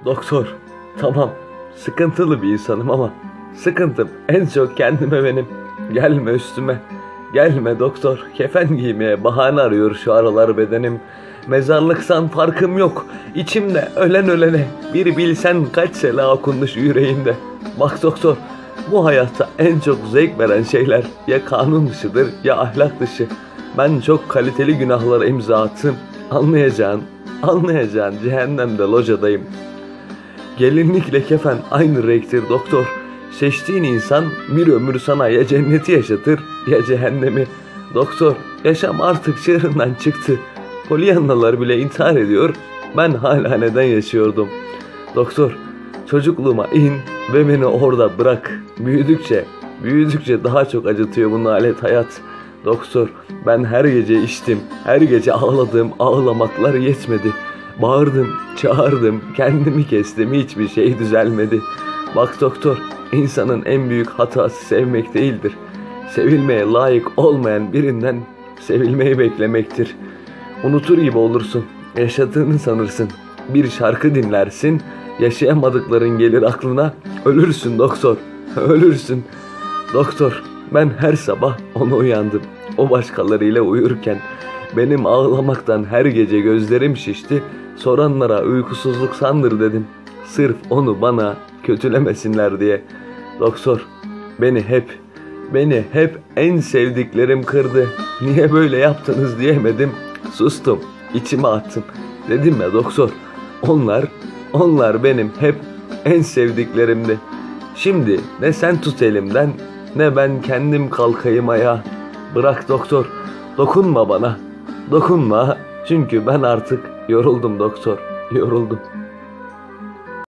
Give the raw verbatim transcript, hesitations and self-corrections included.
Doktor, tamam, sıkıntılı bir insanım ama sıkıntım en çok kendime benim. Gelme üstüme, gelme doktor. Kefen giymeye bahane arıyor şu aralar bedenim. Mezarlıksan farkım yok. İçimde ölen ölene bir bilsen kaç sela okunmuş yüreğimde. Bak doktor, bu hayatta en çok zevk veren şeyler ya kanun dışıdır ya ahlak dışı. Ben çok kaliteli günahlara imza attım. Anlayacağın, anlayacağın cehennemde locadayım. Gelinlikle kefen aynı renktir doktor. Seçtiğin insan bir ömür sana ya cenneti yaşatır ya cehennemi. Doktor, yaşam artık çığırından çıktı. Polyannalar bile intihar ediyor. Ben hala neden yaşıyordum? Doktor, çocukluğuma in ve beni orada bırak. Büyüdükçe, büyüdükçe daha çok acıtıyor bu nalet hayat. Doktor, ben her gece içtim, her gece ağladım, ağlamaklar yetmedi. Bağırdım, çağırdım, kendimi kestim, hiçbir şey düzelmedi. Bak doktor, insanın en büyük hatası sevmek değildir. Sevilmeye layık olmayan birinden sevilmeyi beklemektir. Unutur gibi olursun, yaşadığını sanırsın. Bir şarkı dinlersin, yaşayamadıkların gelir aklına, ölürsün doktor, ölürsün. Doktor, ben her sabah ona uyandım. O başkalarıyla uyurken benim ağlamaktan her gece gözlerim şişti. Soranlara uykusuzluk sandır dedim. Sırf onu bana kötülemesinler diye. Doktor, beni hep, beni hep en sevdiklerim kırdı. Niye böyle yaptınız diyemedim. Sustum, içime attım. Dedim ya doktor, onlar, onlar benim hep en sevdiklerimdi. Şimdi ne sen tut elimden, ne ben kendim kalkayım ayağa. Bırak doktor, dokunma bana, dokunma. Çünkü ben artık yoruldum doktor, yoruldum.